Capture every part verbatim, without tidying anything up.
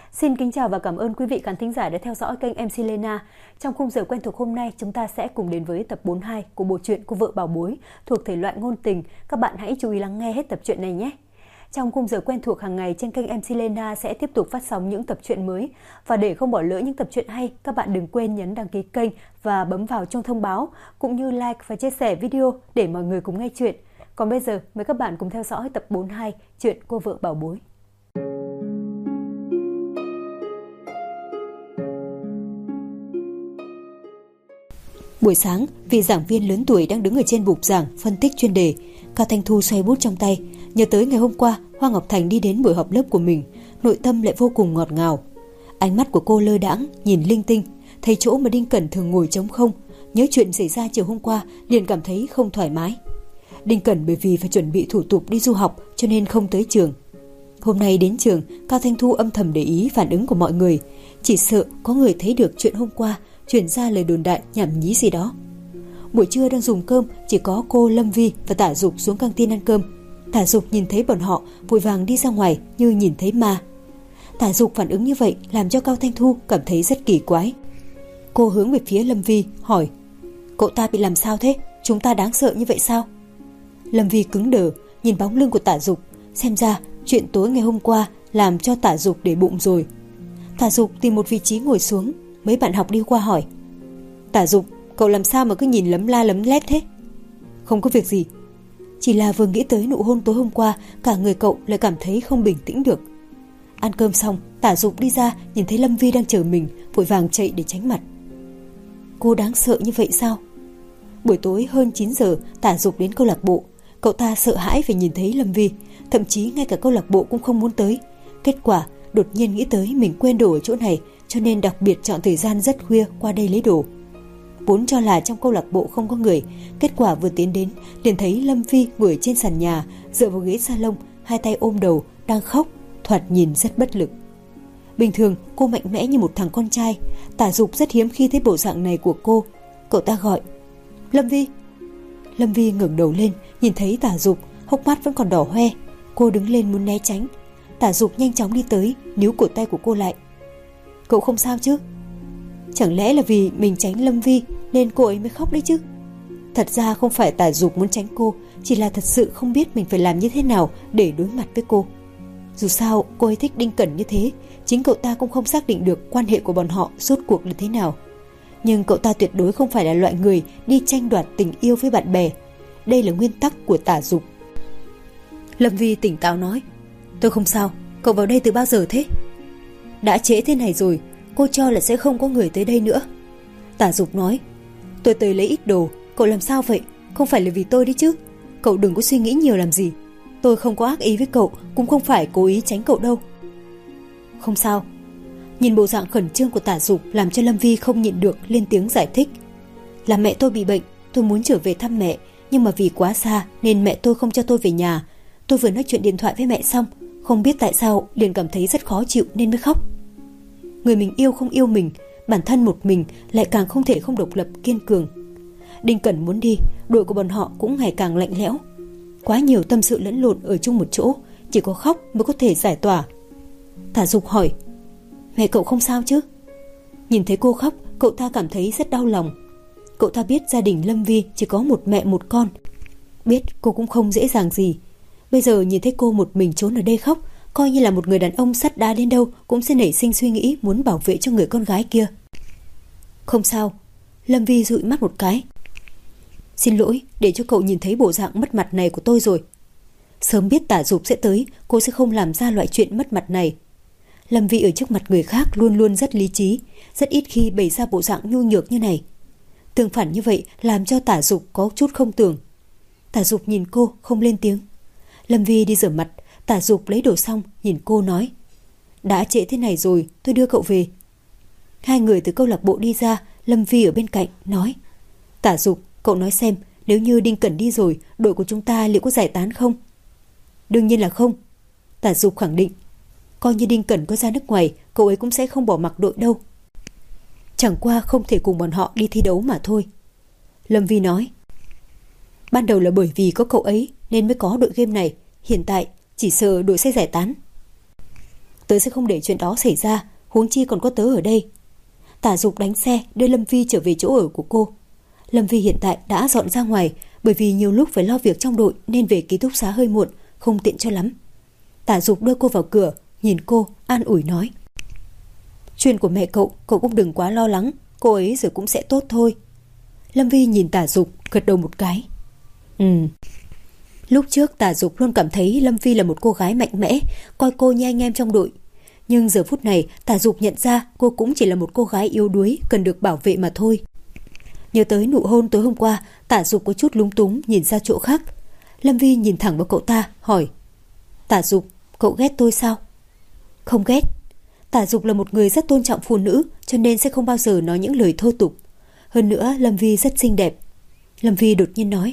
Xin kính chào và cảm ơn quý vị khán thính giả đã theo dõi kênh em xê Lena. Trong khung giờ quen thuộc hôm nay, chúng ta sẽ cùng đến với tập bốn mươi hai của bộ truyện Cô vợ bảo bối thuộc thể loại ngôn tình. Các bạn hãy chú ý lắng nghe hết tập truyện này nhé. Trong khung giờ quen thuộc hàng ngày trên kênh em xê Lena sẽ tiếp tục phát sóng những tập truyện mới. Và để không bỏ lỡ những tập truyện hay, các bạn đừng quên nhấn đăng ký kênh và bấm vào chuông thông báo, cũng như like và chia sẻ video để mọi người cùng nghe chuyện. Còn bây giờ, mời các bạn cùng theo dõi tập bốn mươi hai chuyện Cô vợ bảo bối. Buổi sáng, vị giảng viên lớn tuổi đang đứng ở trên bục giảng phân tích chuyên đề. Cao Thanh Thu xoay bút trong tay, nhớ tới ngày hôm qua Hoa Ngọc Thành đi đến buổi họp lớp của mình, nội tâm lại vô cùng ngọt ngào. Ánh mắt của cô lơ đãng nhìn linh tinh, thấy chỗ mà Đinh Cẩn thường ngồi trống không, nhớ chuyện xảy ra chiều hôm qua liền cảm thấy không thoải mái. Đinh Cẩn bởi vì phải chuẩn bị thủ tục đi du học cho nên không tới trường. Hôm nay đến trường, Cao Thanh Thu âm thầm để ý phản ứng của mọi người, chỉ sợ có người thấy được chuyện hôm qua truyền ra lời đồn đại nhảm nhí gì đó. Buổi trưa đang dùng cơm, chỉ có cô Lâm Vi và Tả Dục xuống căng tin ăn cơm. Tả Dục nhìn thấy bọn họ vội vàng đi ra ngoài như nhìn thấy ma. Tả Dục phản ứng như vậy làm cho Cao Thanh Thu cảm thấy rất kỳ quái. Cô hướng về phía Lâm Vi hỏi: "Cậu ta bị làm sao thế? Chúng ta đáng sợ như vậy sao?" Lâm Vi cứng đờ nhìn bóng lưng của Tả Dục, xem ra chuyện tối ngày hôm qua làm cho Tả Dục để bụng rồi. Tả Dục tìm một vị trí ngồi xuống, mấy bạn học đi qua hỏi: "Tả Dục, cậu làm sao mà cứ nhìn lấm la lấm lét thế?" "Không có việc gì. Chỉ là vừa nghĩ tới nụ hôn tối hôm qua, cả người cậu lại cảm thấy không bình tĩnh được." Ăn cơm xong, Tả Dục đi ra nhìn thấy Lâm Vi đang chờ mình, vội vàng chạy để tránh mặt. Cô đáng sợ như vậy sao? Buổi tối hơn chín giờ, Tả Dục đến câu lạc bộ. Cậu ta sợ hãi vì nhìn thấy Lâm Vi, thậm chí ngay cả câu lạc bộ cũng không muốn tới. Kết quả đột nhiên nghĩ tới mình quên đồ ở chỗ này, cho nên đặc biệt chọn thời gian rất khuya qua đây lấy đồ. Vốn cho là trong câu lạc bộ không có người, kết quả vừa tiến đến liền thấy Lâm Vi ngồi trên sàn nhà, dựa vào ghế salon, hai tay ôm đầu, đang khóc, thoạt nhìn rất bất lực. Bình thường cô mạnh mẽ như một thằng con trai, Tả Dục rất hiếm khi thấy bộ dạng này của cô. Cậu ta gọi: "Lâm Vi." Lâm Vi ngẩng đầu lên, nhìn thấy Tả Dục, hốc mắt vẫn còn đỏ hoe. Cô đứng lên muốn né tránh. Tả Dục nhanh chóng đi tới, níu cổ tay của cô lại. "Cậu không sao chứ? Chẳng lẽ là vì mình tránh Lâm Vi nên cô ấy mới khóc đấy chứ?" Thật ra không phải Tả Dục muốn tránh cô, chỉ là thật sự không biết mình phải làm như thế nào để đối mặt với cô. Dù sao cô ấy thích Đinh Cẩn như thế, chính cậu ta cũng không xác định được quan hệ của bọn họ rốt cuộc là thế nào. Nhưng cậu ta tuyệt đối không phải là loại người đi tranh đoạt tình yêu với bạn bè. Đây là nguyên tắc của Tả Dục. Lâm Vi tỉnh táo nói: "Tôi không sao, cậu vào đây từ bao giờ thế?" "Đã trễ thế này rồi, cô cho là sẽ không có người tới đây nữa." Tả Dục nói: "Tôi tới lấy ít đồ, cậu làm sao vậy? Không phải là vì tôi đấy chứ. Cậu đừng có suy nghĩ nhiều làm gì. Tôi không có ác ý với cậu, cũng không phải cố ý tránh cậu đâu." "Không sao." Nhìn bộ dạng khẩn trương của Tả Dục làm cho Lâm Vi không nhịn được lên tiếng giải thích: "Là mẹ tôi bị bệnh, tôi muốn trở về thăm mẹ, nhưng mà vì quá xa nên mẹ tôi không cho tôi về nhà. Tôi vừa nói chuyện điện thoại với mẹ xong, không biết tại sao liền cảm thấy rất khó chịu nên mới khóc. Người mình yêu không yêu mình, bản thân một mình lại càng không thể không độc lập kiên cường. Đinh Cẩn muốn đi, đội của bọn họ cũng ngày càng lạnh lẽo. Quá nhiều tâm sự lẫn lộn ở chung một chỗ, chỉ có khóc mới có thể giải tỏa." Tả Dục hỏi: "Mẹ cậu không sao chứ?" Nhìn thấy cô khóc, cậu ta cảm thấy rất đau lòng. Cậu ta biết gia đình Lâm Vi chỉ có một mẹ một con, biết cô cũng không dễ dàng gì. Bây giờ nhìn thấy cô một mình trốn ở đây khóc, coi như là một người đàn ông sắt đá đến đâu cũng sẽ nảy sinh suy nghĩ muốn bảo vệ cho người con gái kia. "Không sao." Lâm Vi dụi mắt một cái. "Xin lỗi để cho cậu nhìn thấy bộ dạng mất mặt này của tôi rồi. Sớm biết Tả Dục sẽ tới, cô sẽ không làm ra loại chuyện mất mặt này." Lâm Vi ở trước mặt người khác luôn luôn rất lý trí, rất ít khi bày ra bộ dạng nhu nhược như này. Tương phản như vậy làm cho Tả Dục có chút không tưởng. Tả Dục nhìn cô không lên tiếng. Lâm Vi đi rửa mặt, Tả Dục lấy đồ xong nhìn cô nói: "Đã trễ thế này rồi, tôi đưa cậu về." Hai người từ câu lạc bộ đi ra, Lâm Vi ở bên cạnh nói: "Tả Dục, cậu nói xem, nếu như Đinh Cẩn đi rồi, đội của chúng ta liệu có giải tán không?" "Đương nhiên là không." Tả Dục khẳng định. "Coi như Đinh Cẩn có ra nước ngoài, cậu ấy cũng sẽ không bỏ mặc đội đâu. Chẳng qua không thể cùng bọn họ đi thi đấu mà thôi." Lâm Vi nói: "Ban đầu là bởi vì có cậu ấy nên mới có đội game này, hiện tại chỉ sợ đội sẽ giải tán." Tớ sẽ không để chuyện đó xảy ra, huống chi còn có tớ ở đây. Tả Dục đánh xe đưa Lâm Vi trở về chỗ ở của cô. Lâm Vi hiện tại đã dọn ra ngoài, bởi vì nhiều lúc phải lo việc trong đội nên về ký túc xá hơi muộn, không tiện cho lắm. Tả Dục đưa cô vào cửa, nhìn cô, an ủi nói: Chuyện của mẹ cậu, cậu cũng đừng quá lo lắng, cô ấy rồi cũng sẽ tốt thôi. Lâm Vi nhìn Tả Dục, gật đầu một cái. Ừ. Lúc trước Tả Dục luôn cảm thấy Lâm Vi là một cô gái mạnh mẽ, coi cô như anh em trong đội. Nhưng giờ phút này Tả Dục nhận ra cô cũng chỉ là một cô gái yếu đuối, cần được bảo vệ mà thôi. Nhớ tới nụ hôn tối hôm qua, Tả Dục có chút lúng túng nhìn ra chỗ khác. Lâm Vi nhìn thẳng vào cậu ta, hỏi: Tả Dục, cậu ghét tôi sao? Không ghét. Tả Dục là một người rất tôn trọng phụ nữ, cho nên sẽ không bao giờ nói những lời thô tục. Hơn nữa Lâm Vi rất xinh đẹp. Lâm Vi đột nhiên nói: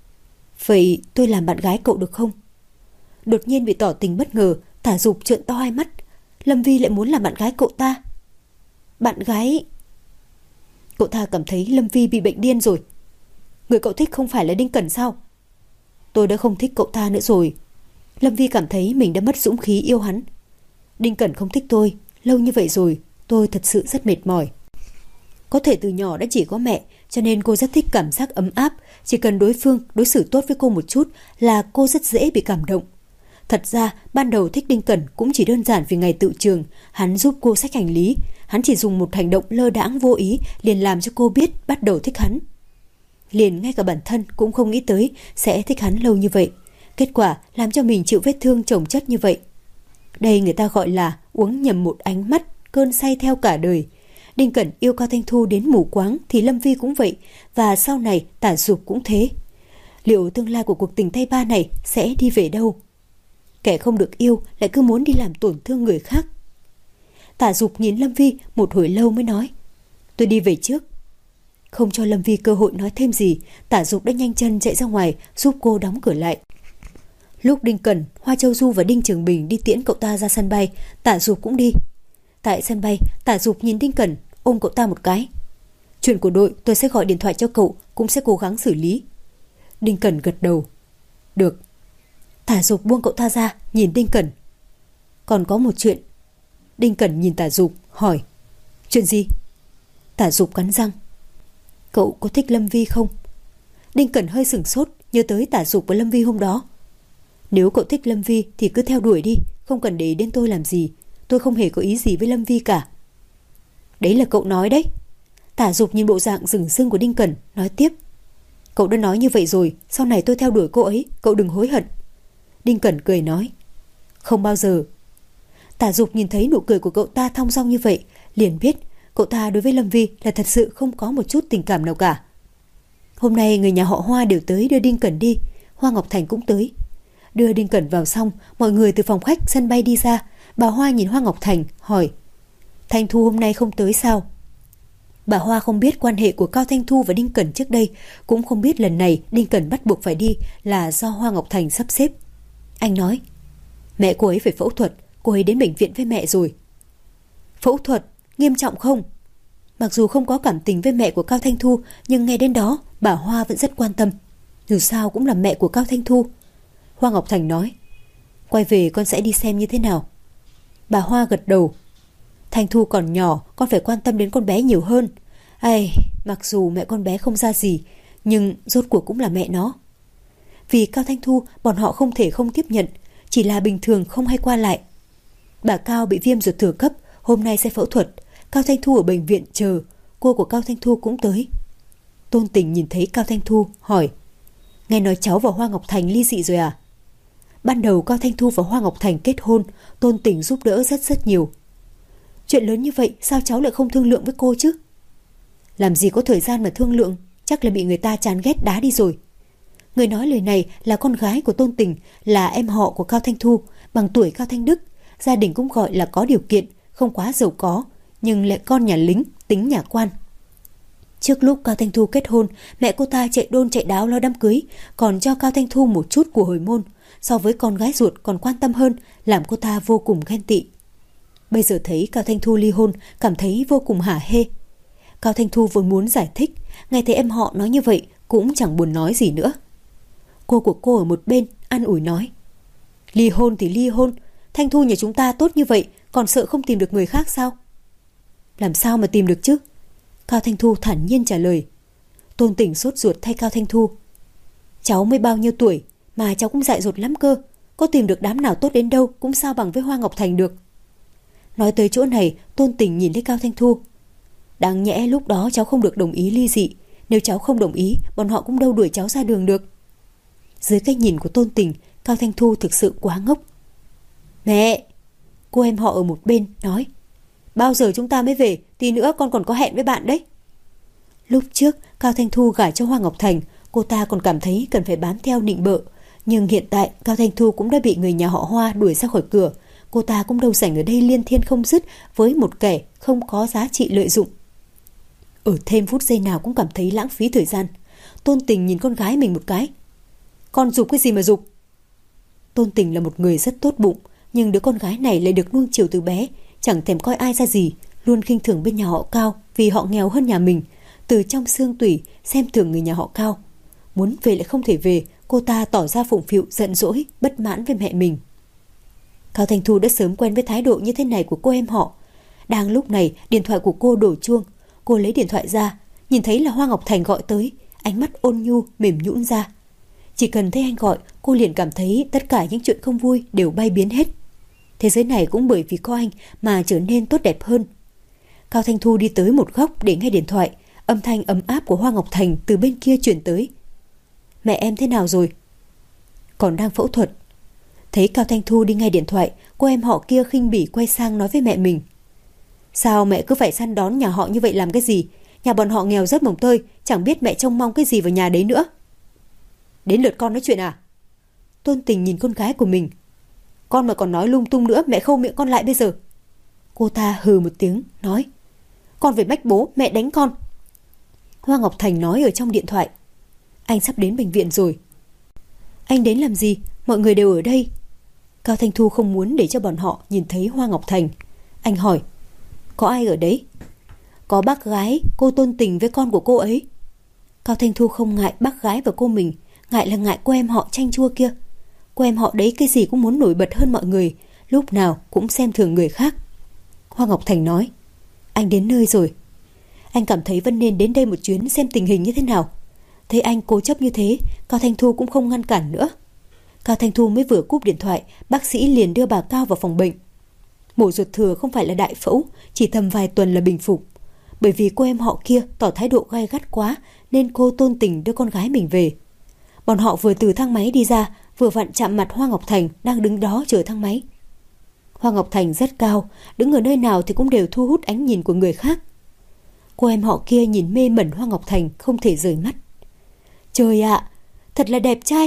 Vậy tôi làm bạn gái cậu được không? Đột nhiên bị tỏ tình bất ngờ, Tả Dục trợn to hai mắt. Lâm Vi lại muốn làm bạn gái cậu ta. Bạn gái? Cậu ta cảm thấy Lâm Vi bị bệnh điên rồi. Người cậu thích không phải là Đinh Cẩn sao? Tôi đã không thích cậu ta nữa rồi. Lâm Vi cảm thấy mình đã mất dũng khí yêu hắn. Đinh Cẩn không thích tôi, lâu như vậy rồi, tôi thật sự rất mệt mỏi. Có thể từ nhỏ đã chỉ có mẹ, cho nên cô rất thích cảm giác ấm áp. Chỉ cần đối phương đối xử tốt với cô một chút là cô rất dễ bị cảm động. Thật ra ban đầu thích Đinh Cẩn cũng chỉ đơn giản vì ngày tự trường hắn giúp cô xách hành lý. Hắn chỉ dùng một hành động lơ đãng vô ý liền làm cho cô biết bắt đầu thích hắn. Liền ngay cả bản thân cũng không nghĩ tới sẽ thích hắn lâu như vậy. Kết quả làm cho mình chịu vết thương chồng chất như vậy. Đây người ta gọi là uống nhầm một ánh mắt, cơn say theo cả đời. Đinh Cẩn yêu Cao Thanh Thu đến mù quáng thì Lâm Vi cũng vậy, và sau này Tả Dục cũng thế. Liệu tương lai của cuộc tình tay ba này sẽ đi về đâu? Kẻ không được yêu lại cứ muốn đi làm tổn thương người khác. Tả Dục nhìn Lâm Vi một hồi lâu mới nói: Tôi đi về trước. Không cho Lâm Vi cơ hội nói thêm gì, Tả Dục đã nhanh chân chạy ra ngoài giúp cô đóng cửa lại. Lúc Đinh Cẩn, Hoa Châu Du và Đinh Trường Bình đi tiễn cậu ta ra sân bay, Tả Dục cũng đi. Tại sân bay, Tả Dục nhìn Đinh Cẩn, ôm cậu ta một cái. Chuyện của đội tôi sẽ gọi điện thoại cho cậu, cũng sẽ cố gắng xử lý. Đinh Cẩn gật đầu. Được. Tả Dục buông cậu ta ra, nhìn Đinh Cẩn. Còn có một chuyện. Đinh Cẩn nhìn Tả Dục, hỏi: Chuyện gì? Tả Dục cắn răng. Cậu có thích Lâm Vi không? Đinh Cẩn hơi sửng sốt, nhớ tới Tả Dục và Lâm Vi hôm đó. Nếu cậu thích Lâm Vi thì cứ theo đuổi đi, không cần để ý đến tôi làm gì. Tôi không hề có ý gì với Lâm Vi cả. Đấy là cậu nói đấy. Tả Dục nhìn bộ dạng rừng rưng của Đinh Cẩn, nói tiếp: Cậu đã nói như vậy rồi, sau này tôi theo đuổi cô ấy, cậu đừng hối hận. Đinh Cẩn cười nói: Không bao giờ. Tả Dục nhìn thấy nụ cười của cậu ta thong dong như vậy, liền biết cậu ta đối với Lâm Vi là thật sự không có một chút tình cảm nào cả. Hôm nay người nhà họ Hoa đều tới đưa Đinh Cẩn đi, Hoa Ngọc Thành cũng tới. Đưa Đinh Cẩn vào xong, mọi người từ phòng khách sân bay đi ra. Bà Hoa nhìn Hoa Ngọc Thành, hỏi: Thanh Thu hôm nay không tới sao? Bà Hoa không biết quan hệ của Cao Thanh Thu và Đinh Cẩn trước đây, cũng không biết lần này Đinh Cẩn bắt buộc phải đi là do Hoa Ngọc Thành sắp xếp. Anh nói: Mẹ cô ấy phải phẫu thuật, cô ấy đến bệnh viện với mẹ rồi. Phẫu thuật? Nghiêm trọng không? Mặc dù không có cảm tình với mẹ của Cao Thanh Thu, nhưng nghe đến đó bà Hoa vẫn rất quan tâm. Dù sao cũng là mẹ của Cao Thanh Thu. Hoa Ngọc Thành nói: Quay về con sẽ đi xem như thế nào. Bà Hoa gật đầu. Thanh Thu còn nhỏ, con phải quan tâm đến con bé nhiều hơn. Ai, mặc dù mẹ con bé không ra gì, nhưng rốt cuộc cũng là mẹ nó. Vì Cao Thanh Thu, bọn họ không thể không tiếp nhận, chỉ là bình thường không hay qua lại. Bà Cao bị viêm ruột thừa cấp, hôm nay sẽ phẫu thuật. Cao Thanh Thu ở bệnh viện chờ, cô của Cao Thanh Thu cũng tới. Tôn Tình nhìn thấy Cao Thanh Thu, hỏi: Nghe nói cháu và Hoa Ngọc Thành ly dị rồi à? Ban đầu Cao Thanh Thu và Hoa Ngọc Thành kết hôn, Tôn Tình giúp đỡ rất rất nhiều. Chuyện lớn như vậy sao cháu lại không thương lượng với cô chứ? Làm gì có thời gian mà thương lượng, chắc là bị người ta chán ghét đá đi rồi. Người nói lời này là con gái của Tôn Tình, là em họ của Cao Thanh Thu, bằng tuổi Cao Thanh Đức. Gia đình cũng gọi là có điều kiện, không quá giàu có, nhưng lại con nhà lính, tính nhà quan. Trước lúc Cao Thanh Thu kết hôn, mẹ cô ta chạy đôn chạy đáo lo đám cưới, còn cho Cao Thanh Thu một chút của hồi môn, so với con gái ruột còn quan tâm hơn, làm cô ta vô cùng ghen tị. Bây giờ thấy Cao Thanh Thu ly hôn, cảm thấy vô cùng hả hê. Cao Thanh Thu vốn muốn giải thích, nghe thấy em họ nói như vậy cũng chẳng buồn nói gì nữa. Cô của cô ở một bên an ủi nói: Ly hôn thì ly hôn, Thanh Thu nhà chúng ta tốt như vậy, Còn sợ không tìm được người khác sao? Làm sao mà tìm được chứ? Cao Thanh Thu thản nhiên trả lời. Tôn Tình sốt ruột thay Cao Thanh Thu. Cháu mới bao nhiêu tuổi mà cháu cũng dại dột lắm cơ. Có tìm được đám nào tốt đến đâu cũng sao bằng với Hoa Ngọc Thành được. Nói tới chỗ này, Tôn Tình nhìn thấy Cao Thanh Thu. Đáng nhẽ lúc đó cháu không được đồng ý ly dị. Nếu cháu không đồng ý, bọn họ cũng đâu đuổi cháu ra đường được. Dưới cái nhìn của Tôn Tình, Cao Thanh Thu thực sự quá ngốc. Mẹ! Cô em họ ở một bên nói. Bao giờ chúng ta mới về? Tí nữa con còn có hẹn với bạn đấy. Lúc trước Cao Thanh Thu gả cho Hoa Ngọc Thành, cô ta còn cảm thấy cần phải bám theo nịnh bợ. Nhưng hiện tại Cao Thanh Thu cũng đã bị người nhà họ Hoa đuổi ra khỏi cửa. Cô ta cũng đâu rảnh ở đây liên thiên không dứt với một kẻ không có giá trị lợi dụng. Ở thêm phút giây nào cũng cảm thấy lãng phí thời gian. Tôn Tình nhìn con gái mình một cái. Con giục cái gì mà giục? Tôn Tình là một người rất tốt bụng, nhưng đứa con gái này lại được nuông chiều từ bé, chẳng thèm coi ai ra gì, luôn khinh thường bên nhà họ Cao vì họ nghèo hơn nhà mình, từ trong xương tủy xem thường người nhà họ Cao. Muốn về lại không thể về, cô ta tỏ ra phụng phịu, giận dỗi, bất mãn với mẹ mình. Cao Thanh Thu đã sớm quen với thái độ như thế này của cô em họ. Đang lúc này, điện thoại của cô đổ chuông. Cô lấy điện thoại ra, nhìn thấy là Hoa Ngọc Thành gọi tới, ánh mắt ôn nhu mềm nhũn ra. Chỉ cần thấy anh gọi, cô liền cảm thấy tất cả những chuyện không vui đều bay biến hết. Thế giới này cũng bởi vì có anh mà trở nên tốt đẹp hơn. Cao Thanh Thu đi tới một góc để nghe điện thoại. Âm thanh ấm áp của Hoa Ngọc Thành từ bên kia chuyển tới. Mẹ em thế nào rồi? Còn đang phẫu thuật. Thấy Cao Thanh Thu đi nghe điện thoại, cô em họ kia khinh bỉ quay sang nói với mẹ mình. Sao mẹ cứ phải săn đón nhà họ như vậy làm cái gì? Nhà bọn họ nghèo rất mồng tơi, chẳng biết mẹ trông mong cái gì vào nhà đấy nữa. Đến lượt con nói chuyện à? Tôn Tình nhìn con gái của mình. Con mà còn nói lung tung nữa, mẹ khâu miệng con lại bây giờ. Cô ta hừ một tiếng, nói. Con phải mách bố, mẹ đánh con. Hoa Ngọc Thành nói ở trong điện thoại. Anh sắp đến bệnh viện rồi. Anh đến làm gì? Mọi người đều ở đây. Cao Thanh Thu không muốn để cho bọn họ nhìn thấy Hoa Ngọc Thành. Anh hỏi. Có ai ở đấy? Có bác gái, cô Tôn Tình với con của cô ấy. Cao Thanh Thu không ngại bác gái và cô mình, ngại là ngại cô em họ chanh chua kia. Cô em họ đấy cái gì cũng muốn nổi bật hơn mọi người, lúc nào cũng xem thường người khác. Hoa Ngọc Thành nói. Anh đến nơi rồi. Anh cảm thấy vẫn nên đến đây một chuyến xem tình hình như thế nào. Thấy anh cố chấp như thế, Cao Thanh Thu cũng không ngăn cản nữa. Cao Thanh Thu mới vừa cúp điện thoại, bác sĩ liền đưa bà Cao vào phòng bệnh. Mổ ruột thừa không phải là đại phẫu, chỉ tầm vài tuần là bình phục. Bởi vì cô em họ kia tỏ thái độ gay gắt quá, nên cô Tôn Tình đưa con gái mình về. Bọn họ vừa từ thang máy đi ra, vừa vặn chạm mặt Hoa Ngọc Thành đang đứng đó chờ thang máy. Hoa Ngọc Thành rất cao, đứng ở nơi nào thì cũng đều thu hút ánh nhìn của người khác. Cô em họ kia nhìn mê mẩn Hoa Ngọc Thành không thể rời mắt. Trời ạ, thật là đẹp trai.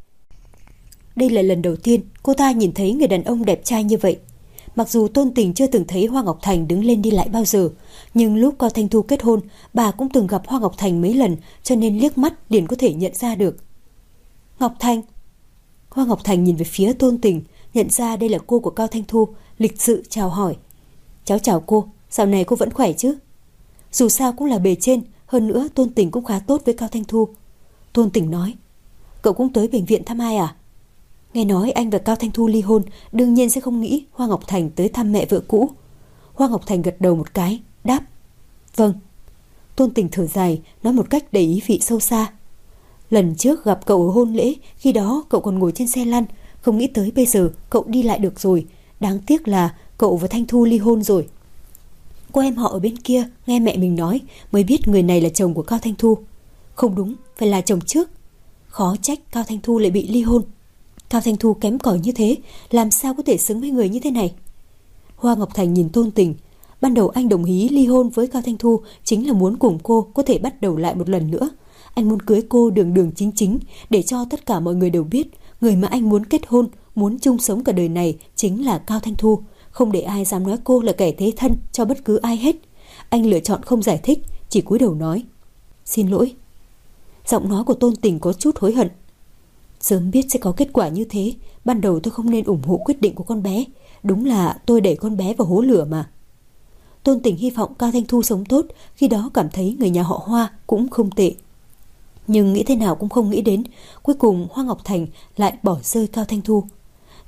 Đây là lần đầu tiên cô ta nhìn thấy người đàn ông đẹp trai như vậy. Mặc dù Tôn Tình chưa từng thấy Hoa Ngọc Thành đứng lên đi lại bao giờ, nhưng lúc Cao Thanh Thu kết hôn, bà cũng từng gặp Hoa Ngọc Thành mấy lần, cho nên liếc mắt liền có thể nhận ra được. Ngọc Thành. Hoa Ngọc Thành nhìn về phía Tôn Tình, nhận ra đây là cô của Cao Thanh Thu, lịch sự chào hỏi. Cháu chào cô, dạo này cô vẫn khỏe chứ? Dù sao cũng là bề trên, hơn nữa Tôn Tình cũng khá tốt với Cao Thanh Thu. Tôn Tình nói. Cậu cũng tới bệnh viện thăm ai à? Nghe nói anh và Cao Thanh Thu ly hôn, đương nhiên sẽ không nghĩ Hoa Ngọc Thành tới thăm mẹ vợ cũ. Hoa Ngọc Thành gật đầu một cái, đáp. Vâng. Tôn Tình thở dài, nói một cách đầy ý vị sâu xa. Lần trước gặp cậu ở hôn lễ, khi đó cậu còn ngồi trên xe lăn, không nghĩ tới bây giờ cậu đi lại được rồi. Đáng tiếc là cậu và Thanh Thu ly hôn rồi. Cô em họ ở bên kia nghe mẹ mình nói mới biết người này là chồng của Cao Thanh Thu. Không đúng, phải là chồng trước. Khó trách Cao Thanh Thu lại bị ly hôn. Cao Thanh Thu kém cỏi như thế, làm sao có thể xứng với người như thế này? Hoa Ngọc Thành nhìn Tôn Tình. Ban đầu anh đồng ý ly hôn với Cao Thanh Thu chính là muốn cùng cô có thể bắt đầu lại một lần nữa. Anh muốn cưới cô đường đường chính chính, để cho tất cả mọi người đều biết người mà anh muốn kết hôn, muốn chung sống cả đời này chính là Cao Thanh Thu. Không để ai dám nói cô là kẻ thế thân cho bất cứ ai hết. Anh lựa chọn không giải thích, chỉ cúi đầu nói. Xin lỗi. Giọng nói của Tôn Tình có chút hối hận. Sớm biết sẽ có kết quả như thế, ban đầu tôi không nên ủng hộ quyết định của con bé. Đúng là tôi đẩy con bé vào hố lửa mà. Tôn Tình hy vọng Cao Thanh Thu sống tốt, khi đó cảm thấy người nhà họ Hoa cũng không tệ. Nhưng nghĩ thế nào cũng không nghĩ đến, cuối cùng Hoa Ngọc Thành lại bỏ rơi Cao Thanh Thu.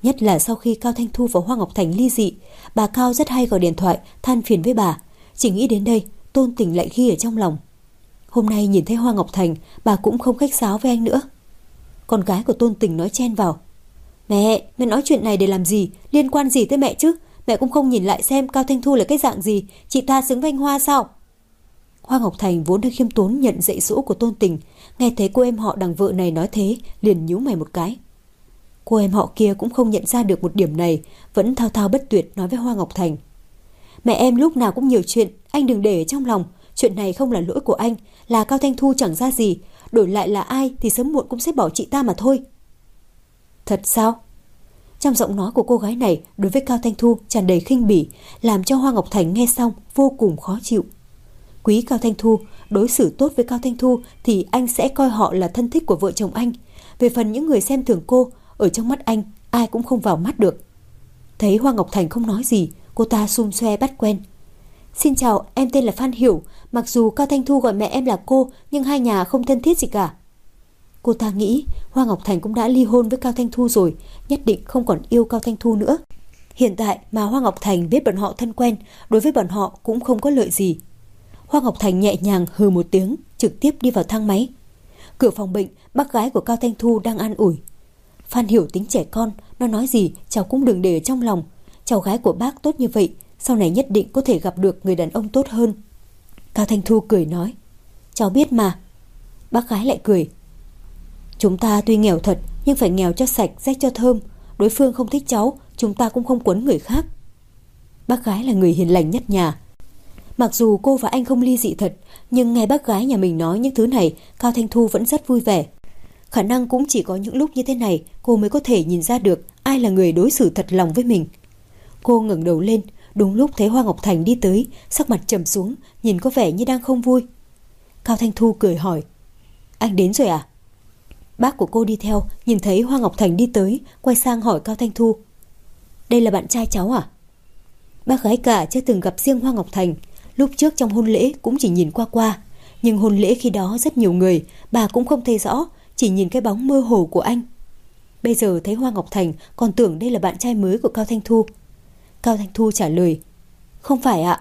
Nhất là sau khi Cao Thanh Thu và Hoa Ngọc Thành ly dị, bà Cao rất hay gọi điện thoại than phiền với bà. Chỉ nghĩ đến đây, Tôn Tình lại ghi ở trong lòng. Hôm nay nhìn thấy Hoa Ngọc Thành, bà cũng không khách sáo với anh nữa. Con gái của Tôn Tình nói chen vào. Mẹ, mẹ nói chuyện này để làm gì? Liên quan gì tới mẹ chứ? Mẹ cũng không nhìn lại xem Cao Thanh Thu là cái dạng gì. Chị ta xứng với anh Hoa sao? Hoa Ngọc Thành vốn đã khiêm tốn nhận dạy dỗ của Tôn Tình, nghe thấy cô em họ đằng vợ này nói thế, liền nhíu mày một cái. Cô em họ kia cũng không nhận ra được một điểm này, vẫn thao thao bất tuyệt nói với Hoa Ngọc Thành. Mẹ em lúc nào cũng nhiều chuyện, anh đừng để ở trong lòng. Chuyện này không là lỗi của anh, là Cao Thanh Thu chẳng ra gì. Đổi lại là ai thì sớm muộn cũng sẽ bỏ chị ta mà thôi. Thật sao? Trong giọng nói của cô gái này đối với Cao Thanh Thu tràn đầy khinh bỉ, làm cho Hoa Ngọc Thành nghe xong vô cùng khó chịu. Quý Cao Thanh Thu, đối xử tốt với Cao Thanh Thu thì anh sẽ coi họ là thân thích của vợ chồng anh. Về phần những người xem thường cô, ở trong mắt anh ai cũng không vào mắt được. Thấy Hoa Ngọc Thành không nói gì, cô ta xum xoe bắt quen. Xin chào, em tên là Phan Hiểu. Mặc dù Cao Thanh Thu gọi mẹ em là cô, nhưng hai nhà không thân thiết gì cả. Cô ta nghĩ Hoa Ngọc Thành cũng đã ly hôn với Cao Thanh Thu rồi, nhất định không còn yêu Cao Thanh Thu nữa. Hiện tại mà Hoa Ngọc Thành biết bọn họ thân quen, đối với bọn họ cũng không có lợi gì. Hoa Ngọc Thành nhẹ nhàng hừ một tiếng, trực tiếp đi vào thang máy. Cửa phòng bệnh, bác gái của Cao Thanh Thu đang an ủi. Phan Hiểu tính trẻ con, nó nói gì cháu cũng đừng để ở trong lòng. Cháu gái của bác tốt như vậy, sau này nhất định có thể gặp được người đàn ông tốt hơn. Cao Thanh Thu cười nói. Cháu biết mà. Bác gái lại cười. Chúng ta tuy nghèo thật, nhưng phải nghèo cho sạch, rách cho thơm. Đối phương không thích cháu, chúng ta cũng không quấn người khác. Bác gái là người hiền lành nhất nhà. Mặc dù cô và anh không ly dị thật, nhưng nghe bác gái nhà mình nói những thứ này, Cao Thanh Thu vẫn rất vui vẻ. Khả năng cũng chỉ có những lúc như thế này cô mới có thể nhìn ra được ai là người đối xử thật lòng với mình. Cô ngẩng đầu lên, đúng lúc thấy Hoa Ngọc Thành đi tới, sắc mặt trầm xuống, nhìn có vẻ như đang không vui. Cao Thanh Thu cười hỏi. Anh đến rồi à? Bác của cô đi theo, nhìn thấy Hoa Ngọc Thành đi tới, quay sang hỏi Cao Thanh Thu. Đây là bạn trai cháu à? Bác gái cả chưa từng gặp riêng Hoa Ngọc Thành. Lúc trước trong hôn lễ cũng chỉ nhìn qua qua, nhưng hôn lễ khi đó rất nhiều người, bà cũng không thấy rõ, chỉ nhìn cái bóng mơ hồ của anh. Bây giờ thấy Hoa Ngọc Thành còn tưởng đây là bạn trai mới của Cao Thanh Thu. Cao Thanh Thu trả lời. Không phải ạ.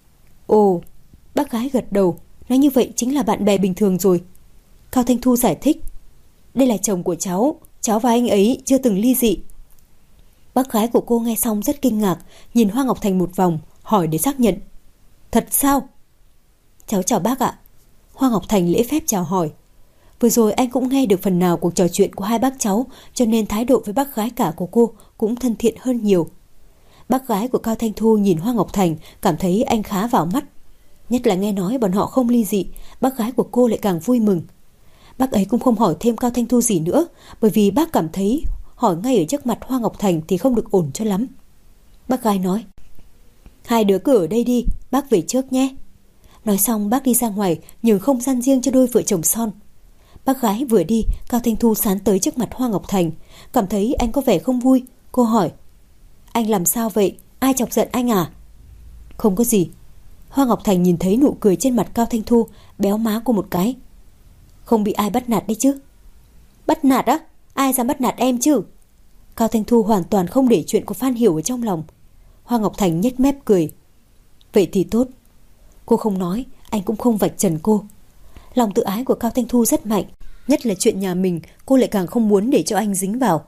Ồ, bác gái gật đầu, nói như vậy chính là bạn bè bình thường rồi. Cao Thanh Thu giải thích. Đây là chồng của cháu, cháu và anh ấy chưa từng ly dị. Bác gái của cô nghe xong rất kinh ngạc, nhìn Hoa Ngọc Thành một vòng, hỏi để xác nhận. Thật sao? Cháu chào bác ạ. Hoa Ngọc Thành lễ phép chào hỏi. Vừa rồi anh cũng nghe được phần nào cuộc trò chuyện của hai bác cháu, cho nên thái độ với bác gái cả của cô cũng thân thiện hơn nhiều. Bác gái của Cao Thanh Thu nhìn Hoa Ngọc Thành, cảm thấy anh khá vào mắt. Nhất là nghe nói bọn họ không ly dị, bác gái của cô lại càng vui mừng. Bác ấy cũng không hỏi thêm Cao Thanh Thu gì nữa, bởi vì bác cảm thấy hỏi ngay ở trước mặt Hoa Ngọc Thành thì không được ổn cho lắm. Bác gái nói. Hai đứa cứ ở đây đi, bác về trước nhé. Nói xong bác đi ra ngoài, nhường không gian riêng cho đôi vợ chồng son. Bác gái vừa đi, Cao Thanh Thu sán tới trước mặt Hoa Ngọc Thành, cảm thấy anh có vẻ không vui. Cô hỏi. Anh làm sao vậy? Ai chọc giận anh à? Không có gì. Hoa Ngọc Thành nhìn thấy nụ cười trên mặt Cao Thanh Thu, béo má cô một cái. Không bị ai bắt nạt đấy chứ? Bắt nạt á? Ai dám bắt nạt em chứ? Cao Thanh Thu hoàn toàn không để chuyện của Phan Hiểu ở trong lòng. Hoa Ngọc Thành nhếch mép cười. Vậy thì tốt. Cô không nói, anh cũng không vạch trần cô. Lòng tự ái của Cao Thanh Thu rất mạnh, nhất là chuyện nhà mình, cô lại càng không muốn để cho anh dính vào.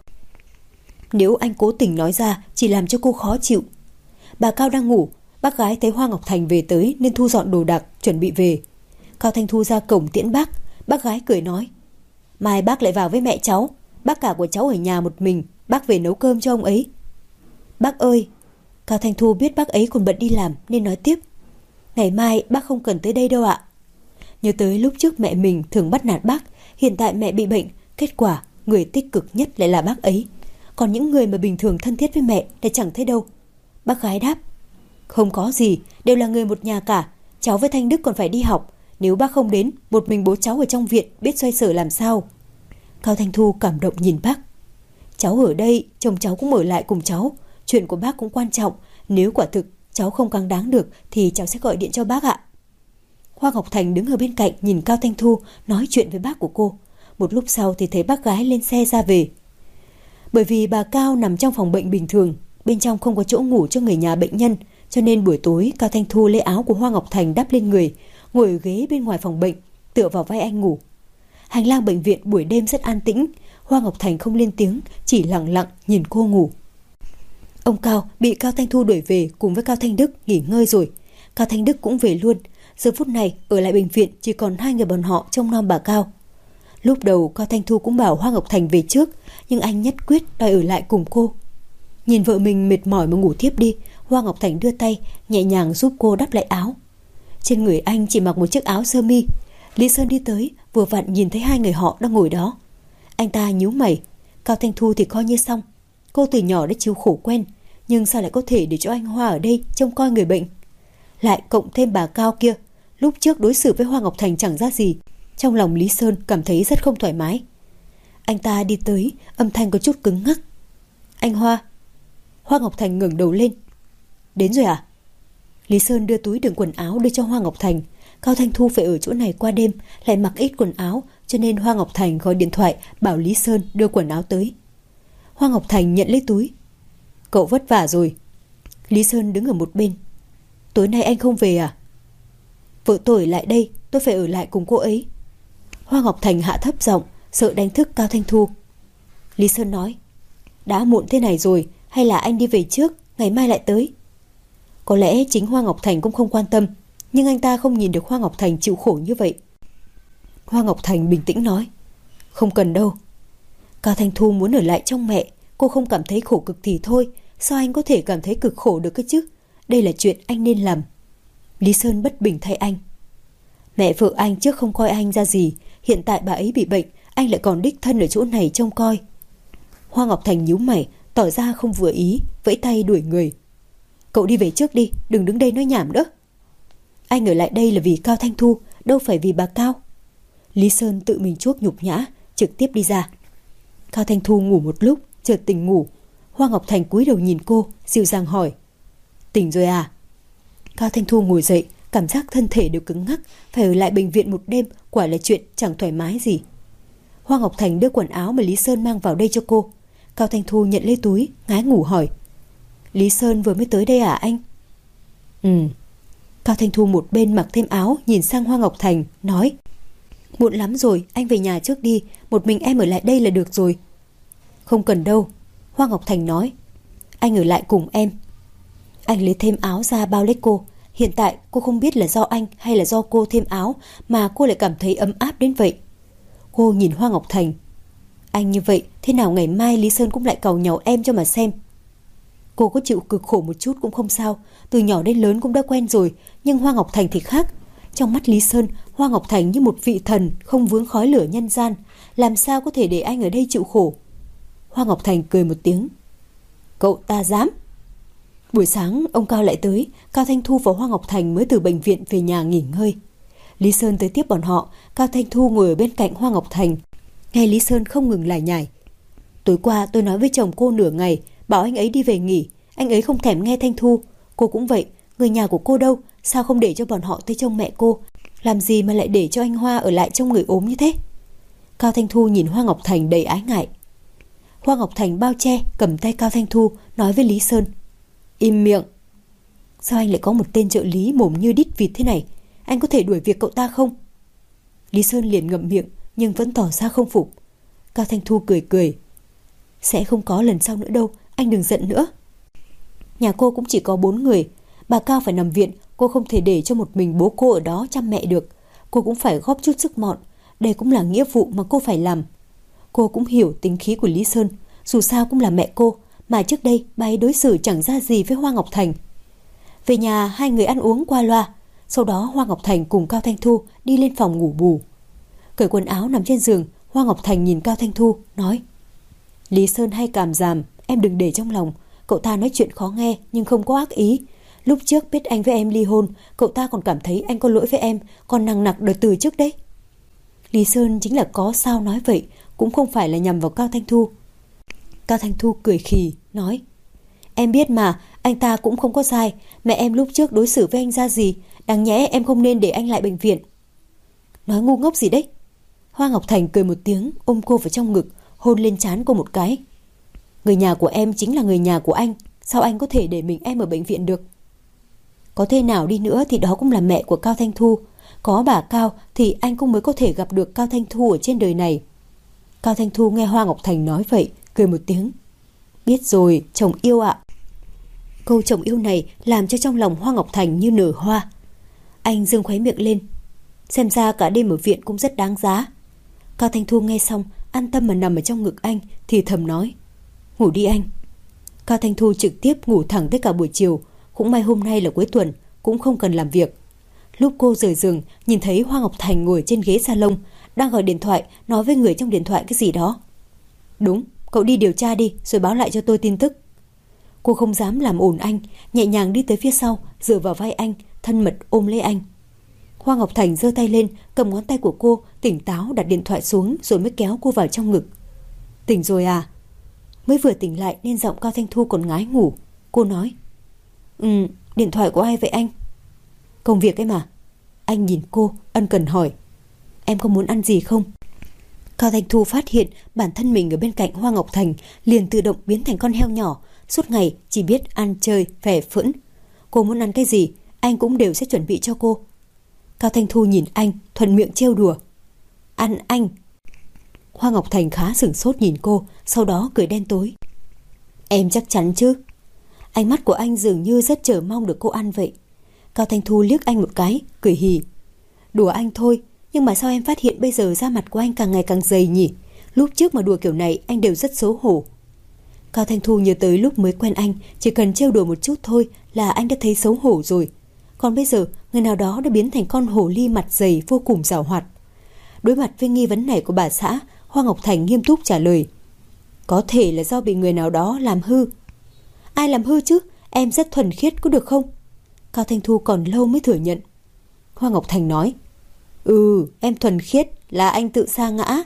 Nếu anh cố tình nói ra, chỉ làm cho cô khó chịu. Bà Cao đang ngủ, bác gái thấy Hoa Ngọc Thành về tới nên thu dọn đồ đạc, chuẩn bị về. Cao Thanh Thu ra cổng tiễn bác, bác gái cười nói. Mai bác lại vào với mẹ cháu, bác cả của cháu ở nhà một mình, bác về nấu cơm cho ông ấy. Bác ơi! Cao Thanh Thu biết bác ấy còn bận đi làm nên nói tiếp. Ngày mai bác không cần tới đây đâu ạ. Nhớ tới lúc trước mẹ mình thường bắt nạt bác, hiện tại mẹ bị bệnh, kết quả người tích cực nhất lại là bác ấy. Còn những người mà bình thường thân thiết với mẹ lại chẳng thấy đâu. Bác gái đáp. Không có gì, đều là người một nhà cả. Cháu với Thanh Đức còn phải đi học. Nếu bác không đến, một mình bố cháu ở trong viện biết xoay sở làm sao. Cao Thanh Thu cảm động nhìn bác. Cháu ở đây, chồng cháu cũng ở lại cùng cháu. Chuyện của bác cũng quan trọng. Nếu quả thực cháu không căng đáng được thì cháu sẽ gọi điện cho bác ạ. Hoa Ngọc Thành đứng ở bên cạnh nhìn Cao Thanh Thu nói chuyện với bác của cô. Một lúc sau thì thấy bác gái lên xe ra về. Bởi vì bà Cao nằm trong phòng bệnh bình thường, bên trong không có chỗ ngủ cho người nhà bệnh nhân, cho nên buổi tối Cao Thanh Thu lấy áo của Hoa Ngọc Thành đắp lên người, ngồi ở ghế bên ngoài phòng bệnh, tựa vào vai anh ngủ. Hành lang bệnh viện buổi đêm rất an tĩnh, Hoa Ngọc Thành không lên tiếng, chỉ lặng lặng nhìn cô ngủ. Ông Cao bị Cao Thanh Thu đuổi về cùng với Cao Thanh Đức nghỉ ngơi rồi. Cao Thanh Đức cũng về luôn. Giờ phút này ở lại bệnh viện chỉ còn hai người bọn họ trông nom bà Cao. Lúc đầu Cao Thanh Thu cũng bảo Hoa Ngọc Thành về trước, nhưng anh nhất quyết đòi ở lại cùng cô. Nhìn vợ mình mệt mỏi mà ngủ thiếp đi, Hoa Ngọc Thành đưa tay nhẹ nhàng giúp cô đắp lại áo. Trên người anh chỉ mặc một chiếc áo sơ mi. Lý Sơn đi tới, vừa vặn nhìn thấy hai người họ đang ngồi đó. Anh ta nhíu mày. Cao Thanh Thu thì coi như xong. Cô từ nhỏ đã chịu khổ quen, nhưng sao lại có thể để cho anh Hoa ở đây trông coi người bệnh? Lại cộng thêm bà Cao kia, lúc trước đối xử với Hoa Ngọc Thành chẳng ra gì. Trong lòng Lý Sơn cảm thấy rất không thoải mái. Anh ta đi tới, âm thanh có chút cứng ngắc. Anh Hoa. Hoa Ngọc Thành ngẩng đầu lên. Đến rồi à? Lý Sơn đưa túi đựng quần áo đưa cho Hoa Ngọc Thành. Cao Thanh Thu phải ở chỗ này qua đêm, lại mặc ít quần áo, cho nên Hoa Ngọc Thành gọi điện thoại bảo Lý Sơn đưa quần áo tới. Hoa Ngọc Thành nhận lấy túi. Cậu vất vả rồi. Lý Sơn đứng ở một bên. Tối nay anh không về à? Vợ tôi lại đây, tôi phải ở lại cùng cô ấy. Hoa Ngọc Thành hạ thấp giọng, sợ đánh thức Cao Thanh Thu. Lý Sơn nói, đã muộn thế này rồi, hay là anh đi về trước, ngày mai lại tới. Có lẽ chính Hoa Ngọc Thành cũng không quan tâm, nhưng anh ta không nhìn được Hoa Ngọc Thành chịu khổ như vậy. Hoa Ngọc Thành bình tĩnh nói, không cần đâu. Cao Thanh Thu muốn ở lại trong mẹ, cô không cảm thấy khổ cực thì thôi, sao anh có thể cảm thấy cực khổ được cơ chứ? Đây là chuyện anh nên làm. Lý Sơn bất bình thay anh. Mẹ vợ anh trước không coi anh ra gì, hiện tại bà ấy bị bệnh, anh lại còn đích thân ở chỗ này trông coi. Hoa Ngọc Thành nhíu mày, tỏ ra không vừa ý, vẫy tay đuổi người. Cậu đi về trước đi, đừng đứng đây nói nhảm nữa. Anh ở lại đây là vì Cao Thanh Thu, đâu phải vì bà Cao. Lý Sơn tự mình chuốc nhục nhã, trực tiếp đi ra. Cao Thanh Thu ngủ một lúc, chợt tỉnh ngủ. Hoa Ngọc Thành cúi đầu nhìn cô, dịu dàng hỏi, tỉnh rồi à? Cao Thanh Thu ngồi dậy, cảm giác thân thể đều cứng ngắc, phải ở lại bệnh viện một đêm, quả là chuyện chẳng thoải mái gì. Hoa Ngọc Thành đưa quần áo mà Lý Sơn mang vào đây cho cô. Cao Thanh Thu nhận lấy túi, ngái ngủ hỏi, Lý Sơn vừa mới tới đây à anh? Ừ. Cao Thanh Thu một bên mặc thêm áo, nhìn sang Hoa Ngọc Thành, nói, muộn lắm rồi, anh về nhà trước đi, một mình em ở lại đây là được rồi. Không cần đâu. Hoa Ngọc Thành nói, anh ở lại cùng em. Anh lấy thêm áo ra bao lấy cô. Hiện tại cô không biết là do anh hay là do cô thêm áo mà cô lại cảm thấy ấm áp đến vậy. Cô nhìn Hoa Ngọc Thành. Anh như vậy, thế nào ngày mai Lý Sơn cũng lại càu nhàu em cho mà xem. Cô có chịu cực khổ một chút cũng không sao, từ nhỏ đến lớn cũng đã quen rồi. Nhưng Hoa Ngọc Thành thì khác. Trong mắt Lý Sơn, Hoa Ngọc Thành như một vị thần không vướng khói lửa nhân gian. Làm sao có thể để anh ở đây chịu khổ? Hoa Ngọc Thành cười một tiếng. Cậu ta dám. Buổi sáng ông Cao lại tới. Cao Thanh Thu và Hoa Ngọc Thành mới từ bệnh viện về nhà nghỉ ngơi. Lý Sơn tới tiếp bọn họ. Cao Thanh Thu ngồi ở bên cạnh Hoa Ngọc Thành, nghe Lý Sơn không ngừng lải nhải. Tối qua tôi nói với chồng cô nửa ngày, bảo anh ấy đi về nghỉ. Anh ấy không thèm nghe Thanh Thu. Cô cũng vậy, người nhà của cô đâu, sao không để cho bọn họ tới trông mẹ cô? Làm gì mà lại để cho anh Hoa ở lại trông người ốm như thế? Cao Thanh Thu nhìn Hoa Ngọc Thành đầy ái ngại. Hoa Ngọc Thành bao che, cầm tay Cao Thanh Thu, nói với Lý Sơn, im miệng. Sao anh lại có một tên trợ lý mồm như đít vịt thế này? Anh có thể đuổi việc cậu ta không? Lý Sơn liền ngậm miệng, nhưng vẫn tỏ ra không phục. Cao Thanh Thu cười cười. Sẽ không có lần sau nữa đâu, anh đừng giận nữa. Nhà cô cũng chỉ có bốn người. Bà Cao phải nằm viện, cô không thể để cho một mình bố cô ở đó chăm mẹ được. Cô cũng phải góp chút sức mọn. Đây cũng là nghĩa vụ mà cô phải làm. Cô cũng hiểu tính khí của Lý Sơn, dù sao cũng là mẹ cô, mà trước đây bà ấy đối xử chẳng ra gì với Hoa Ngọc Thành. Về nhà hai người ăn uống qua loa. Sau đó Hoa Ngọc Thành cùng Cao Thanh Thu đi lên phòng ngủ bù. Cởi quần áo nằm trên giường, Hoa Ngọc Thành nhìn Cao Thanh Thu, nói, Lý Sơn hay càm ràm, em đừng để trong lòng. Cậu ta nói chuyện khó nghe nhưng không có ác ý. Lúc trước biết anh với em ly hôn, cậu ta còn cảm thấy anh có lỗi với em, còn nằng nặc đòi từ trước đấy. Lý Sơn chính là có sao nói vậy, cũng không phải là nhằm vào Cao Thanh Thu. Cao Thanh Thu cười khì, nói, em biết mà, anh ta cũng không có sai. Mẹ em lúc trước đối xử với anh ra gì, đáng nhẽ em không nên để anh lại bệnh viện. Nói ngu ngốc gì đấy? Hoa Ngọc Thành cười một tiếng, ôm cô vào trong ngực, hôn lên trán cô một cái. Người nhà của em chính là người nhà của anh, sao anh có thể để mình em ở bệnh viện được? Có thế nào đi nữa thì đó cũng là mẹ của Cao Thanh Thu. Có bà Cao thì anh cũng mới có thể gặp được Cao Thanh Thu ở trên đời này. Cao Thanh Thu nghe Hoa Ngọc Thành nói vậy, cười một tiếng. Biết rồi, chồng yêu ạ. Câu chồng yêu này làm cho trong lòng Hoa Ngọc Thành như nở hoa. Anh dương khóe miệng lên. Xem ra cả đêm ở viện cũng rất đáng giá. Cao Thanh Thu nghe xong, an tâm mà nằm ở trong ngực anh, thì thầm nói. Ngủ đi anh. Cao Thanh Thu trực tiếp ngủ thẳng tới cả buổi chiều. Cũng may hôm nay là cuối tuần, cũng không cần làm việc. Lúc cô rời giường, nhìn thấy Hoa Ngọc Thành ngồi trên ghế salon, đang gọi điện thoại, nói với người trong điện thoại cái gì đó. Đúng, cậu đi điều tra đi, rồi báo lại cho tôi tin tức. Cô không dám làm ồn anh, nhẹ nhàng đi tới phía sau, dựa vào vai anh, thân mật ôm lấy anh. Hoa Ngọc Thành giơ tay lên, cầm ngón tay của cô, tỉnh táo đặt điện thoại xuống rồi mới kéo cô vào trong ngực. Tỉnh rồi à? Mới vừa tỉnh lại nên giọng Cao Thanh Thu còn ngái ngủ. Cô nói. Ừ, điện thoại của ai vậy anh? Công việc ấy mà. Anh nhìn cô, ân cần hỏi. Em có muốn ăn gì không? Cao Thanh Thu phát hiện bản thân mình ở bên cạnh Hoa Ngọc Thành liền tự động biến thành con heo nhỏ, suốt ngày chỉ biết ăn chơi, phè phỡn. Cô muốn ăn cái gì, anh cũng đều sẽ chuẩn bị cho cô. Cao Thanh Thu nhìn anh, thuận miệng trêu đùa. Ăn anh. Hoa Ngọc Thành khá sửng sốt nhìn cô, sau đó cười đen tối. Em chắc chắn chứ? Ánh mắt của anh dường như rất chờ mong được cô ăn vậy. Cao Thanh Thu liếc anh một cái, cười hì. Đùa anh thôi, nhưng mà sao em phát hiện bây giờ da mặt của anh càng ngày càng dày nhỉ? Lúc trước mà đùa kiểu này anh đều rất xấu hổ. Cao Thanh Thu nhớ tới lúc mới quen anh, chỉ cần trêu đùa một chút thôi là anh đã thấy xấu hổ rồi. Còn bây giờ, người nào đó đã biến thành con hồ ly mặt dày vô cùng giảo hoạt. Đối mặt với nghi vấn này của bà xã, Hoa Ngọc Thành nghiêm túc trả lời. Có thể là do bị người nào đó làm hư. Ai làm hư chứ? Em rất thuần khiết có được không? Cao Thanh Thu còn lâu mới thừa nhận. Hoa Ngọc Thành nói. Ừ, em thuần khiết là anh tự sa ngã.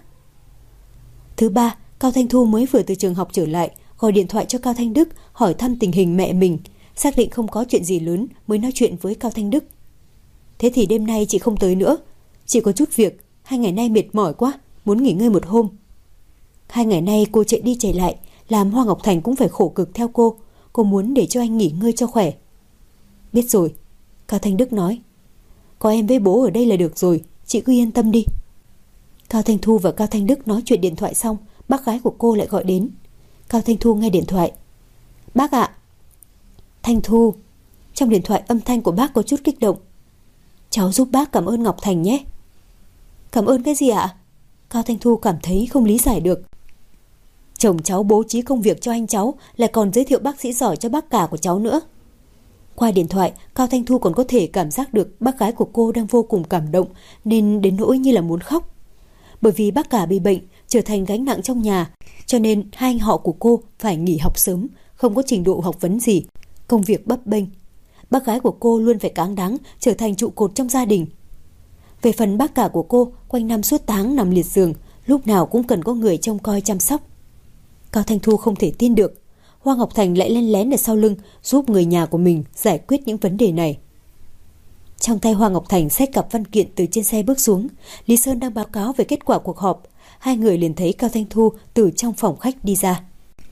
Thứ ba, Cao Thanh Thu mới vừa từ trường học trở lại, gọi điện thoại cho Cao Thanh Đức hỏi thăm tình hình mẹ mình, xác định không có chuyện gì lớn mới nói chuyện với Cao Thanh Đức. Thế thì đêm nay chị không tới nữa, chị có chút việc, hai ngày nay mệt mỏi quá, muốn nghỉ ngơi một hôm. Hai ngày nay cô chạy đi chạy lại, làm Hoa Ngọc Thành cũng phải khổ cực theo cô, cô muốn để cho anh nghỉ ngơi cho khỏe. Biết rồi, Cao Thanh Đức nói. Có em với bố ở đây là được rồi, chị cứ yên tâm đi. Cao Thanh Thu và Cao Thanh Đức nói chuyện điện thoại xong, bác gái của cô lại gọi đến. Cao Thanh Thu nghe điện thoại. Bác ạ. Thanh Thu. Trong điện thoại âm thanh của bác có chút kích động. Cháu giúp bác cảm ơn Ngọc Thành nhé. Cảm ơn cái gì ạ? Cao Thanh Thu cảm thấy không lý giải được. Chồng cháu bố trí công việc cho anh cháu, lại còn giới thiệu bác sĩ giỏi cho bác cả của cháu nữa. Qua điện thoại, Cao Thanh Thu còn có thể cảm giác được bác gái của cô đang vô cùng cảm động, nên đến nỗi như là muốn khóc. Bởi vì bác cả bị bệnh, trở thành gánh nặng trong nhà, cho nên hai anh họ của cô phải nghỉ học sớm, không có trình độ học vấn gì, công việc bấp bênh. Bác gái của cô luôn phải cáng đáng, trở thành trụ cột trong gia đình. Về phần bác cả của cô, quanh năm suốt tháng nằm liệt giường, lúc nào cũng cần có người trông coi chăm sóc. Cao Thanh Thu không thể tin được, Hoa Ngọc Thành lại len lén ở sau lưng giúp người nhà của mình giải quyết những vấn đề này. Trong tay Hoa Ngọc Thành xách cặp văn kiện từ trên xe bước xuống, Lý Sơn đang báo cáo về kết quả cuộc họp. Hai người liền thấy Cao Thanh Thu từ trong phòng khách đi ra.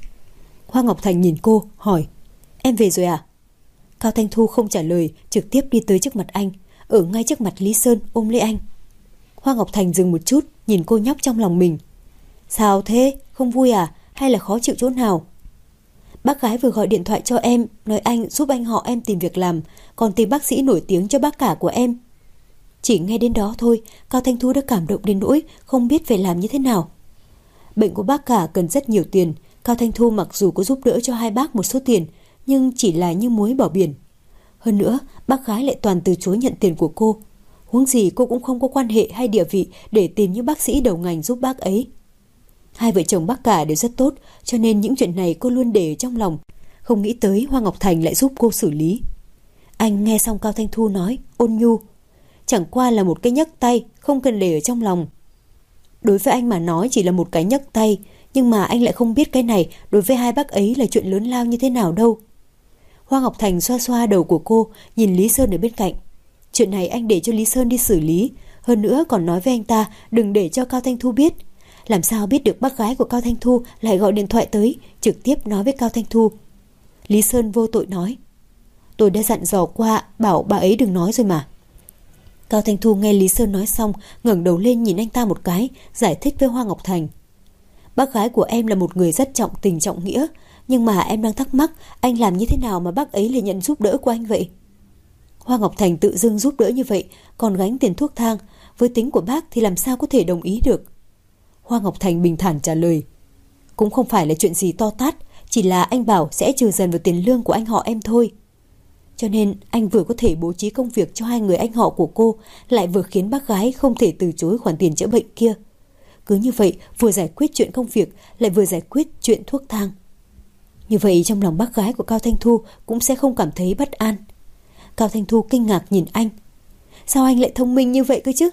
Hoa Ngọc Thành nhìn cô, hỏi. Em về rồi à? Cao Thanh Thu không trả lời, trực tiếp đi tới trước mặt anh, ở ngay trước mặt Lý Sơn ôm lấy anh. Hoa Ngọc Thành dừng một chút, nhìn cô nhóc trong lòng mình. Sao thế? Không vui à? Hay là khó chịu chỗ nào? Bác gái vừa gọi điện thoại cho em, nói anh giúp anh họ em tìm việc làm, còn tìm bác sĩ nổi tiếng cho bác cả của em. Chỉ nghe đến đó thôi, Cao Thanh Thu đã cảm động đến nỗi không biết phải làm như thế nào. Bệnh của bác cả cần rất nhiều tiền, Cao Thanh Thu mặc dù có giúp đỡ cho hai bác một số tiền, nhưng chỉ là như muối bỏ biển. Hơn nữa, bác gái lại toàn từ chối nhận tiền của cô. Huống gì cô cũng không có quan hệ hay địa vị để tìm những bác sĩ đầu ngành giúp bác ấy. Hai vợ chồng bác cả đều rất tốt, cho nên những chuyện này cô luôn để ở trong lòng. Không nghĩ tới Hoa Ngọc Thành lại giúp cô xử lý. Anh nghe xong Cao Thanh Thu nói, ôn nhu. Chẳng qua là một cái nhấc tay, không cần để ở trong lòng. Đối với anh mà nói chỉ là một cái nhấc tay, nhưng mà anh lại không biết cái này đối với hai bác ấy là chuyện lớn lao như thế nào đâu. Hoa Ngọc Thành xoa xoa đầu của cô, nhìn Lý Sơn ở bên cạnh. Chuyện này anh để cho Lý Sơn đi xử lý, hơn nữa còn nói với anh ta đừng để cho Cao Thanh Thu biết. làm sao biết được bác gái của Cao Thanh Thu lại gọi điện thoại tới, trực tiếp nói với Cao Thanh Thu. Lý Sơn vô tội nói, tôi đã dặn dò qua, bảo bà ấy đừng nói rồi mà. Cao Thanh Thu nghe Lý Sơn nói xong, ngẩng đầu lên nhìn anh ta một cái, giải thích với Hoa Ngọc Thành. Bác gái của em là một người rất trọng tình trọng nghĩa, nhưng mà em đang thắc mắc anh làm như thế nào mà bác ấy lại nhận giúp đỡ của anh vậy? Hoa Ngọc Thành tự dưng giúp đỡ như vậy, còn gánh tiền thuốc thang, với tính của bác thì làm sao có thể đồng ý được? Hoa Ngọc Thành bình thản trả lời, cũng không phải là chuyện gì to tát, chỉ là anh bảo sẽ trừ dần vào tiền lương của anh họ em thôi. Cho nên anh vừa có thể bố trí công việc cho hai người anh họ của cô, lại vừa khiến bác gái không thể từ chối khoản tiền chữa bệnh kia. Cứ như vậy vừa giải quyết chuyện công việc, lại vừa giải quyết chuyện thuốc thang. Như vậy trong lòng bác gái của Cao Thanh Thu cũng sẽ không cảm thấy bất an. Cao Thanh Thu kinh ngạc nhìn anh. Sao anh lại thông minh như vậy cơ chứ?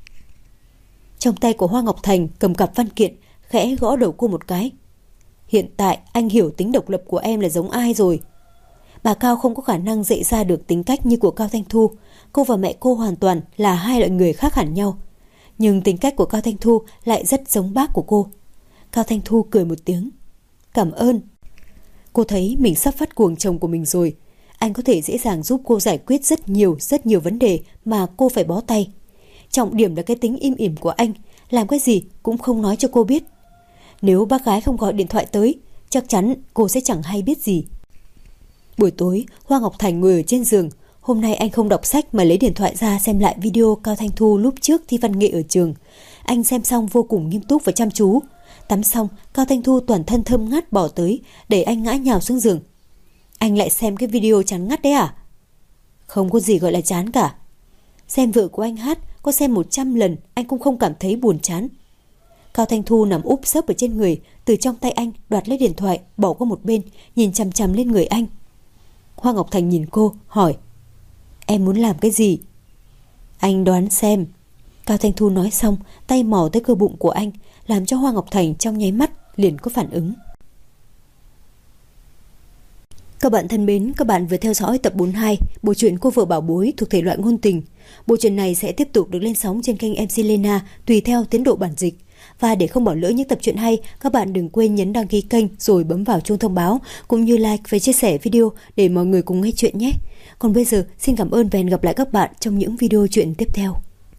Trong tay của Hoa Ngọc Thành cầm cặp văn kiện, khẽ gõ đầu cô một cái. Hiện tại anh hiểu tính độc lập của em là giống ai rồi. Bà Cao không có khả năng dạy ra được tính cách như của Cao Thanh Thu. Cô và mẹ cô hoàn toàn là hai loại người khác hẳn nhau. Nhưng tính cách của Cao Thanh Thu lại rất giống bác của cô. Cao Thanh Thu cười một tiếng. Cảm ơn. Cô thấy mình sắp phát cuồng chồng của mình rồi. Anh có thể dễ dàng giúp cô giải quyết rất nhiều, rất nhiều vấn đề mà cô phải bó tay. Trọng điểm là cái tính im ỉm của anh, làm cái gì cũng không nói cho cô biết. Nếu bác gái không gọi điện thoại tới, chắc chắn cô sẽ chẳng hay biết gì. Buổi tối, Hoa Ngọc Thành ngồi ở trên giường. Hôm nay anh không đọc sách mà lấy điện thoại ra xem lại video Cao Thanh Thu lúc trước thi văn nghệ ở trường. Anh xem xong vô cùng nghiêm túc và chăm chú. Tắm xong, Cao Thanh Thu toàn thân thơm ngát bỏ tới, để anh ngã nhào xuống giường. Anh lại xem cái video chán ngắt đấy à? Không có gì gọi là chán cả. Xem vợ của anh hát, có xem một trăm lần anh cũng không cảm thấy buồn chán. Cao Thanh Thu nằm úp sấp ở trên người, từ trong tay anh đoạt lấy điện thoại, bỏ qua một bên, nhìn chằm chằm lên người anh. Hoa Ngọc Thành nhìn cô, hỏi, em muốn làm cái gì? Anh đoán xem. Cao Thanh Thu nói xong, tay mò tới cơ bụng của anh, làm cho Hoa Ngọc Thành trong nháy mắt liền có phản ứng. Các bạn thân mến, các bạn vừa theo dõi tập bốn mươi hai bộ truyện Cô vợ bảo bối thuộc thể loại ngôn tình. Bộ truyện này sẽ tiếp tục được lên sóng trên kênh em xê Lena tùy theo tiến độ bản dịch. Và để không bỏ lỡ những tập truyện hay, các bạn đừng quên nhấn đăng ký kênh rồi bấm vào chuông thông báo, cũng như like và chia sẻ video để mọi người cùng nghe chuyện nhé. Còn bây giờ, xin cảm ơn và hẹn gặp lại các bạn trong những video truyện tiếp theo.